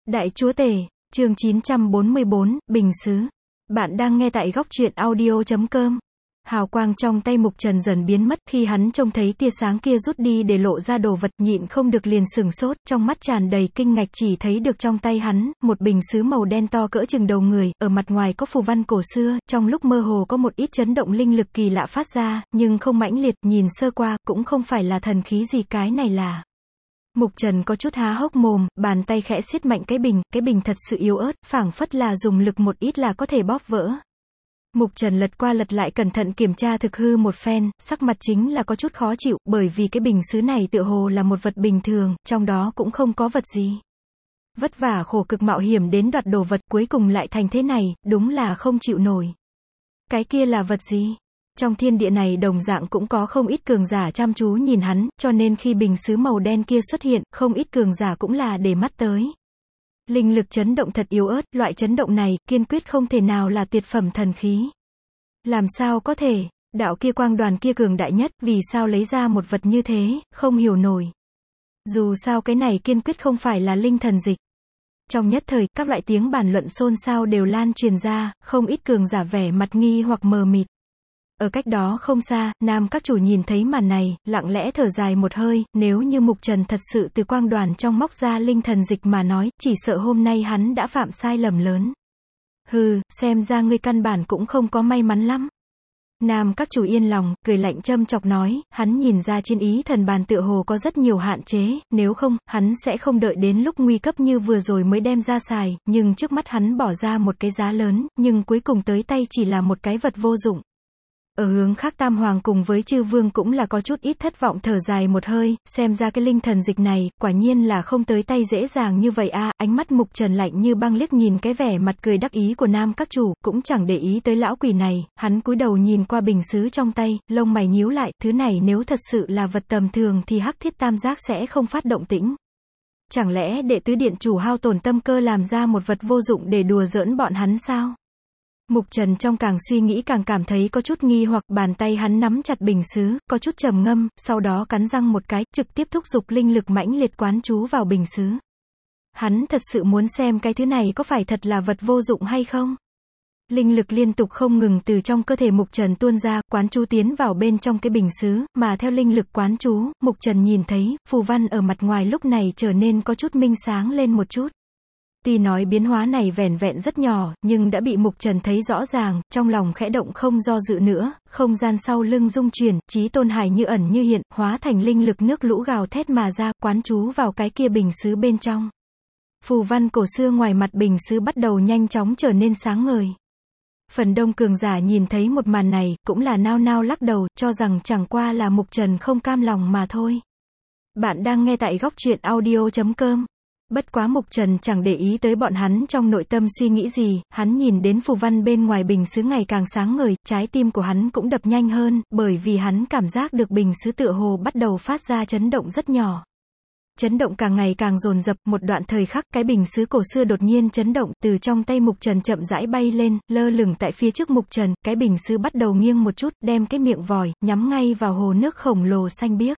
Đại Chúa Tể, chương 944, Bình Sứ. Bạn đang nghe tại góc truyện audio.com. Hào quang trong tay Mục Trần dần biến mất, khi hắn trông thấy tia sáng kia rút đi để lộ ra đồ vật, nhịn không được liền sửng sốt, trong mắt tràn đầy kinh ngạc, chỉ thấy được trong tay hắn, một bình sứ màu đen to cỡ chừng đầu người, ở mặt ngoài có phù văn cổ xưa, trong lúc mơ hồ có một ít chấn động linh lực kỳ lạ phát ra, nhưng không mãnh liệt, nhìn sơ qua, cũng không phải là thần khí gì, cái này là... Mục Trần có chút há hốc mồm, bàn tay khẽ siết mạnh cái bình thật sự yếu ớt, phảng phất là dùng lực một ít là có thể bóp vỡ. Mục Trần lật qua lật lại cẩn thận kiểm tra thực hư một phen, sắc mặt chính là có chút khó chịu, bởi vì cái bình sứ này tựa hồ là một vật bình thường, trong đó cũng không có vật gì. Vất vả khổ cực mạo hiểm đến đoạt đồ vật, cuối cùng lại thành thế này, đúng là không chịu nổi. Cái kia là vật gì? Trong thiên địa này đồng dạng cũng có không ít cường giả chăm chú nhìn hắn, cho nên khi bình sứ màu đen kia xuất hiện, không ít cường giả cũng là để mắt tới. Linh lực chấn động thật yếu ớt, loại chấn động này, kiên quyết không thể nào là tuyệt phẩm thần khí. Làm sao có thể, đạo kia quang đoàn kia cường đại nhất, vì sao lấy ra một vật như thế, không hiểu nổi. Dù sao cái này kiên quyết không phải là linh thần dịch. Trong nhất thời, các loại tiếng bàn luận xôn xao đều lan truyền ra, không ít cường giả vẻ mặt nghi hoặc mờ mịt. Ở cách đó không xa, nam các chủ nhìn thấy màn này, lặng lẽ thở dài một hơi, nếu như Mục Trần thật sự từ quang đoàn trong móc ra linh thần dịch mà nói, chỉ sợ hôm nay hắn đã phạm sai lầm lớn. Hừ, xem ra ngươi căn bản cũng không có may mắn lắm. Nam các chủ yên lòng, cười lạnh châm chọc nói, hắn nhìn ra trên ý thần bàn tựa hồ có rất nhiều hạn chế, nếu không, hắn sẽ không đợi đến lúc nguy cấp như vừa rồi mới đem ra xài, nhưng trước mắt hắn bỏ ra một cái giá lớn, nhưng cuối cùng tới tay chỉ là một cái vật vô dụng. Ở hướng khác Tam Hoàng cùng với Chư Vương cũng là có chút ít thất vọng, thở dài một hơi, xem ra cái linh thần dịch này, quả nhiên là không tới tay dễ dàng như vậy a. Ánh mắt Mục Trần lạnh như băng liếc nhìn cái vẻ mặt cười đắc ý của nam các chủ, cũng chẳng để ý tới lão quỷ này, hắn cúi đầu nhìn qua bình sứ trong tay, lông mày nhíu lại, thứ này nếu thật sự là vật tầm thường thì Hắc Thiết Tam Giác sẽ không phát động tĩnh. Chẳng lẽ đệ tứ điện chủ hao tổn tâm cơ làm ra một vật vô dụng để đùa giỡn bọn hắn sao? Mục Trần trong càng suy nghĩ càng cảm thấy có chút nghi hoặc, bàn tay hắn nắm chặt bình sứ, có chút trầm ngâm, sau đó cắn răng một cái, trực tiếp thúc giục linh lực mãnh liệt quán chú vào bình sứ. Hắn thật sự muốn xem cái thứ này có phải thật là vật vô dụng hay không. Linh lực liên tục không ngừng từ trong cơ thể Mục Trần tuôn ra, quán chú tiến vào bên trong cái bình sứ, mà theo linh lực quán chú, Mục Trần nhìn thấy, phù văn ở mặt ngoài lúc này trở nên có chút minh sáng lên một chút. Tuy nói biến hóa này vẻn vẹn rất nhỏ, nhưng đã bị Mục Trần thấy rõ ràng, trong lòng khẽ động không do dự nữa, không gian sau lưng rung chuyển, Chí Tôn Hải như ẩn như hiện, hóa thành linh lực nước lũ gào thét mà ra, quán chú vào cái kia bình sứ bên trong. Phù văn cổ xưa ngoài mặt bình sứ bắt đầu nhanh chóng trở nên sáng ngời. Phần đông cường giả nhìn thấy một màn này, cũng là nao nao lắc đầu, cho rằng chẳng qua là Mục Trần không cam lòng mà thôi. Bạn đang nghe tại góc truyện audio.com. Bất quá Mục Trần chẳng để ý tới bọn hắn trong nội tâm suy nghĩ gì, hắn nhìn đến phù văn bên ngoài bình sứ ngày càng sáng ngời, trái tim của hắn cũng đập nhanh hơn, bởi vì hắn cảm giác được bình sứ tựa hồ bắt đầu phát ra chấn động rất nhỏ. Chấn động càng ngày càng dồn dập, một đoạn thời khắc, cái bình sứ cổ xưa đột nhiên chấn động, từ trong tay Mục Trần chậm rãi bay lên, lơ lửng tại phía trước Mục Trần, cái bình sứ bắt đầu nghiêng một chút, đem cái miệng vòi, nhắm ngay vào hồ nước khổng lồ xanh biếc.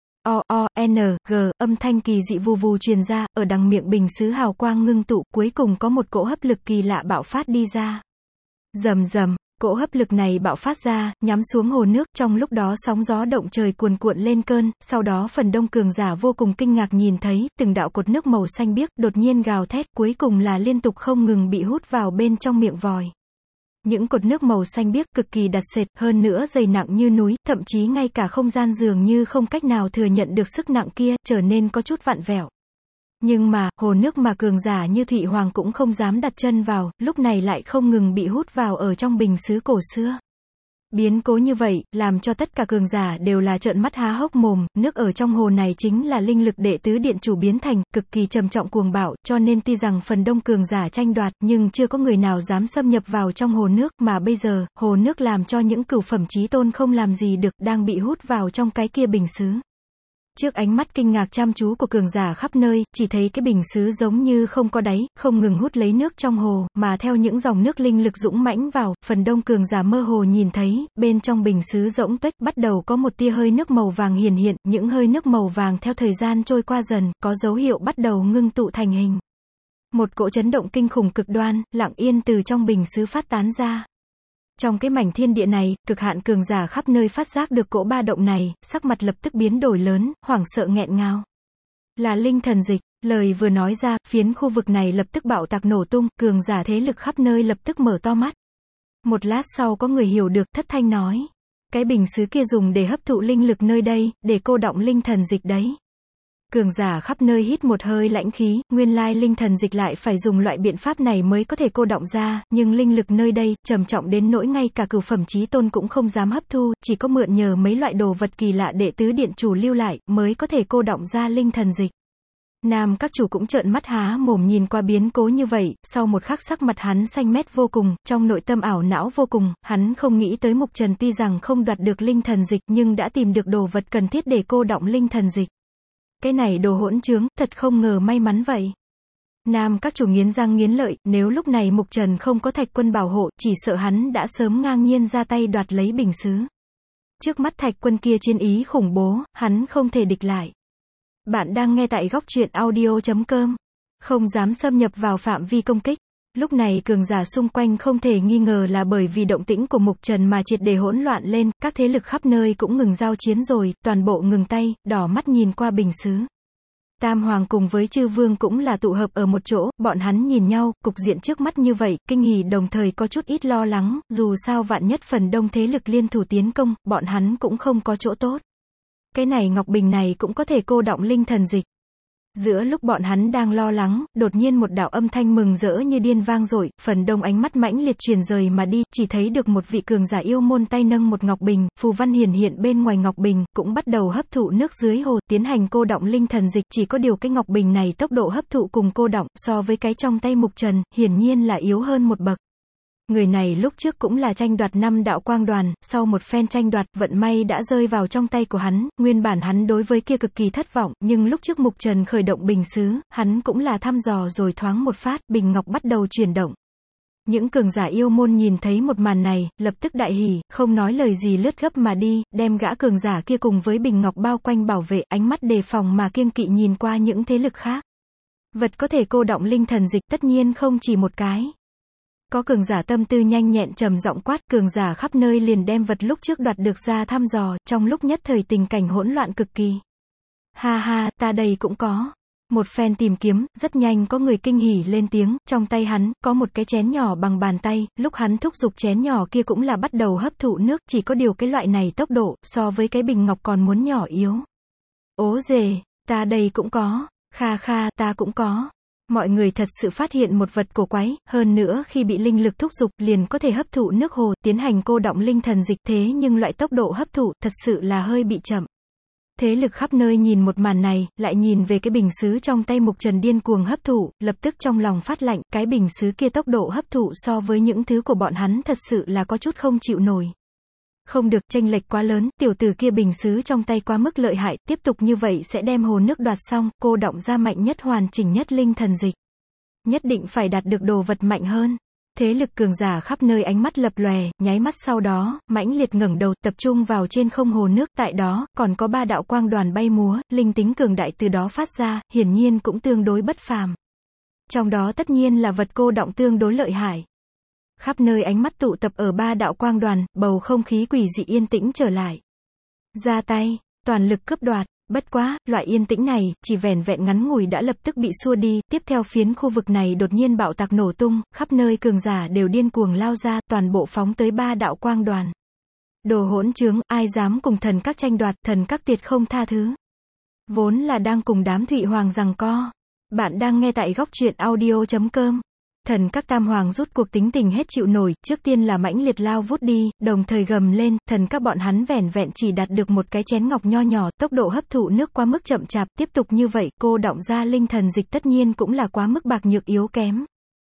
G, âm thanh kỳ dị vù vù truyền ra, ở đằng miệng bình sứ hào quang ngưng tụ, cuối cùng có một cỗ hấp lực kỳ lạ bạo phát đi ra. Rầm rầm, cỗ hấp lực này bạo phát ra, nhắm xuống hồ nước, trong lúc đó sóng gió động trời cuồn cuộn lên cơn, sau đó phần đông cường giả vô cùng kinh ngạc nhìn thấy, từng đạo cột nước màu xanh biếc, đột nhiên gào thét, cuối cùng là liên tục không ngừng bị hút vào bên trong miệng vòi. Những cột nước màu xanh biếc cực kỳ đặc sệt, hơn nữa dày nặng như núi, thậm chí ngay cả không gian dường như không cách nào thừa nhận được sức nặng kia, trở nên có chút vặn vẹo. Nhưng mà, hồ nước mà cường giả như Thụy Hoàng cũng không dám đặt chân vào, lúc này lại không ngừng bị hút vào ở trong bình sứ cổ xưa. Biến cố như vậy, làm cho tất cả cường giả đều là trợn mắt há hốc mồm, nước ở trong hồ này chính là linh lực đệ tứ điện chủ biến thành, cực kỳ trầm trọng cuồng bạo, cho nên tuy rằng phần đông cường giả tranh đoạt, nhưng chưa có người nào dám xâm nhập vào trong hồ nước, mà bây giờ, hồ nước làm cho những cửu phẩm chí tôn không làm gì được, đang bị hút vào trong cái kia bình sứ. Trước ánh mắt kinh ngạc chăm chú của cường giả khắp nơi, chỉ thấy cái bình sứ giống như không có đáy, không ngừng hút lấy nước trong hồ, mà theo những dòng nước linh lực dũng mãnh vào, phần đông cường giả mơ hồ nhìn thấy, bên trong bình sứ rỗng tuếch bắt đầu có một tia hơi nước màu vàng hiển hiện, những hơi nước màu vàng theo thời gian trôi qua dần, có dấu hiệu bắt đầu ngưng tụ thành hình. Một cỗ chấn động kinh khủng cực đoan, lặng yên từ trong bình sứ phát tán ra. Trong cái mảnh thiên địa này, cực hạn cường giả khắp nơi phát giác được cỗ ba động này, sắc mặt lập tức biến đổi lớn, hoảng sợ nghẹn ngào. Là linh thần dịch, lời vừa nói ra, phiến khu vực này lập tức bạo tạc nổ tung, cường giả thế lực khắp nơi lập tức mở to mắt. Một lát sau có người hiểu được, thất thanh nói. Cái bình sứ kia dùng để hấp thụ linh lực nơi đây, để cô đọng linh thần dịch đấy. Cường giả khắp nơi hít một hơi lãnh khí, nguyên lai linh thần dịch lại phải dùng loại biện pháp này mới có thể cô đọng ra, nhưng linh lực nơi đây, trầm trọng đến nỗi ngay cả cửu phẩm chí tôn cũng không dám hấp thu, chỉ có mượn nhờ mấy loại đồ vật kỳ lạ đệ tứ điện chủ lưu lại, mới có thể cô đọng ra linh thần dịch. Nam các chủ cũng trợn mắt há mồm nhìn qua biến cố như vậy, sau một khắc sắc mặt hắn xanh mét vô cùng, trong nội tâm ảo não vô cùng, hắn không nghĩ tới Mục Trần tuy rằng không đoạt được linh thần dịch nhưng đã tìm được đồ vật cần thiết để cô đọng linh thần dịch. Cái này đồ hỗn trướng, thật không ngờ may mắn vậy. Nam các chủ nghiến răng nghiến lợi, nếu lúc này Mục Trần không có Thạch Quân bảo hộ, chỉ sợ hắn đã sớm ngang nhiên ra tay đoạt lấy bình sứ. Trước mắt Thạch Quân kia chiến ý khủng bố, hắn không thể địch lại. Bạn đang nghe tại góc truyện audio.com. Không dám xâm nhập vào phạm vi công kích. Lúc này cường giả xung quanh không thể nghi ngờ là bởi vì động tĩnh của Mục Trần mà triệt để hỗn loạn lên, các thế lực khắp nơi cũng ngừng giao chiến rồi, toàn bộ ngừng tay, đỏ mắt nhìn qua bình sứ. Tam Hoàng cùng với Chư Vương cũng là tụ hợp ở một chỗ, bọn hắn nhìn nhau, cục diện trước mắt như vậy, kinh hỉ đồng thời có chút ít lo lắng, dù sao vạn nhất phần đông thế lực liên thủ tiến công, bọn hắn cũng không có chỗ tốt. Cái này ngọc bình này cũng có thể cô đọng linh thần dịch. Giữa lúc bọn hắn đang lo lắng, đột nhiên một đạo âm thanh mừng rỡ như điên vang dội, phần đông ánh mắt mãnh liệt truyền rời mà đi, chỉ thấy được một vị cường giả yêu môn tay nâng một ngọc bình, phù văn hiển hiện bên ngoài ngọc bình, cũng bắt đầu hấp thụ nước dưới hồ, tiến hành cô đọng linh thần dịch, chỉ có điều cái ngọc bình này tốc độ hấp thụ cùng cô đọng, so với cái trong tay Mục Trần, hiển nhiên là yếu hơn một bậc. Người này lúc trước cũng là tranh đoạt 5 đạo quang đoàn, sau một phen tranh đoạt, vận may đã rơi vào trong tay của hắn, nguyên bản hắn đối với kia cực kỳ thất vọng, nhưng lúc trước Mục Trần khởi động bình sứ, hắn cũng là thăm dò rồi thoáng một phát, bình ngọc bắt đầu chuyển động. Những cường giả yêu môn nhìn thấy một màn này, lập tức đại hỉ, không nói lời gì lướt gấp mà đi, đem gã cường giả kia cùng với bình ngọc bao quanh bảo vệ, ánh mắt đề phòng mà kiêng kỵ nhìn qua những thế lực khác. Vật có thể cô đọng linh thần dịch tất nhiên không chỉ một cái. Có cường giả tâm tư nhanh nhẹn trầm giọng quát, cường giả khắp nơi liền đem vật lúc trước đoạt được ra thăm dò, trong lúc nhất thời tình cảnh hỗn loạn cực kỳ. Ha ha, ta đây cũng có. Một phen tìm kiếm, rất nhanh có người kinh hỉ lên tiếng, trong tay hắn, có một cái chén nhỏ bằng bàn tay, lúc hắn thúc giục chén nhỏ kia cũng là bắt đầu hấp thụ nước, chỉ có điều cái loại này tốc độ, so với cái bình ngọc còn muốn nhỏ yếu. Ố dề, ta đây cũng có. Kha kha, ta cũng có. Mọi người thật sự phát hiện một vật cổ quái, hơn nữa khi bị linh lực thúc giục liền có thể hấp thụ nước hồ, tiến hành cô đọng linh thần dịch, thế nhưng loại tốc độ hấp thụ thật sự là hơi bị chậm. Thế lực khắp nơi nhìn một màn này, lại nhìn về cái bình sứ trong tay Mục Trần điên cuồng hấp thụ, lập tức trong lòng phát lạnh, cái bình sứ kia tốc độ hấp thụ so với những thứ của bọn hắn thật sự là có chút không chịu nổi. Không được, chênh lệch quá lớn, tiểu tử kia bình sứ trong tay quá mức lợi hại, tiếp tục như vậy sẽ đem hồ nước đoạt xong, cô đọng ra mạnh nhất hoàn chỉnh nhất linh thần dịch. Nhất định phải đạt được đồ vật mạnh hơn. Thế lực cường giả khắp nơi ánh mắt lập lòe, nháy mắt sau đó, mãnh liệt ngẩng đầu, tập trung vào trên không hồ nước, tại đó, còn có 3 đạo quang đoàn bay múa, linh tính cường đại từ đó phát ra, hiển nhiên cũng tương đối bất phàm. Trong đó tất nhiên là vật cô đọng tương đối lợi hại. Khắp nơi ánh mắt tụ tập ở 3 đạo quang đoàn, bầu không khí quỷ dị yên tĩnh trở lại. Ra tay, toàn lực cướp đoạt, bất quá, loại yên tĩnh này, chỉ vẻn vẹn ngắn ngủi đã lập tức bị xua đi, tiếp theo phiến khu vực này đột nhiên bạo tạc nổ tung, khắp nơi cường giả đều điên cuồng lao ra, toàn bộ phóng tới 3 đạo quang đoàn. Đồ hỗn trướng, ai dám cùng thần các tranh đoạt, thần các tuyệt không tha thứ. Vốn là đang cùng đám Thụy Hoàng giằng co. Bạn đang nghe tại góc truyện audio.com. Thần các tam hoàng rút cuộc tính tình hết chịu nổi, trước tiên là mãnh liệt lao vút đi, đồng thời gầm lên, thần các bọn hắn vẻn vẹn chỉ đạt được một cái chén ngọc nho nhỏ, tốc độ hấp thụ nước quá mức chậm chạp, tiếp tục như vậy, cô đọng ra linh thần dịch tất nhiên cũng là quá mức bạc nhược yếu kém.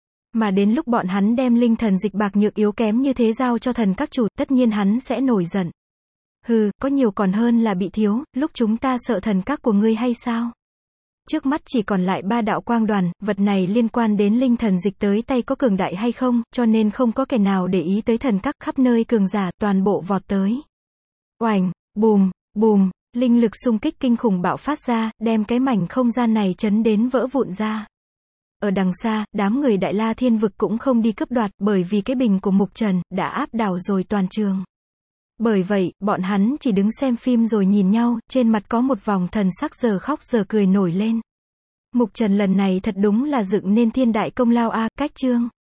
Mà đến lúc bọn hắn đem linh thần dịch bạc nhược yếu kém như thế giao cho thần các chủ, tất nhiên hắn sẽ nổi giận. Hừ, có nhiều còn hơn là bị thiếu, lúc chúng ta sợ thần các của ngươi hay sao? Trước mắt chỉ còn lại 3 đạo quang đoàn, vật này liên quan đến linh thần dịch tới tay có cường đại hay không, cho nên không có kẻ nào để ý tới thần các, khắp nơi cường giả, toàn bộ vọt tới. Oành, bùm, bùm, linh lực xung kích kinh khủng bạo phát ra, đem cái mảnh không gian này chấn đến vỡ vụn ra. ở đằng xa, đám người Đại La Thiên Vực cũng không đi cướp đoạt, bởi vì cái bình của Mục Trần, đã áp đảo rồi toàn trường. Bởi vậy, bọn hắn chỉ đứng xem phim rồi nhìn nhau, trên mặt có một vòng thần sắc giờ khóc giờ cười nổi lên. Mục Trần lần này thật đúng là dựng nên thiên đại công lao a, cách chương.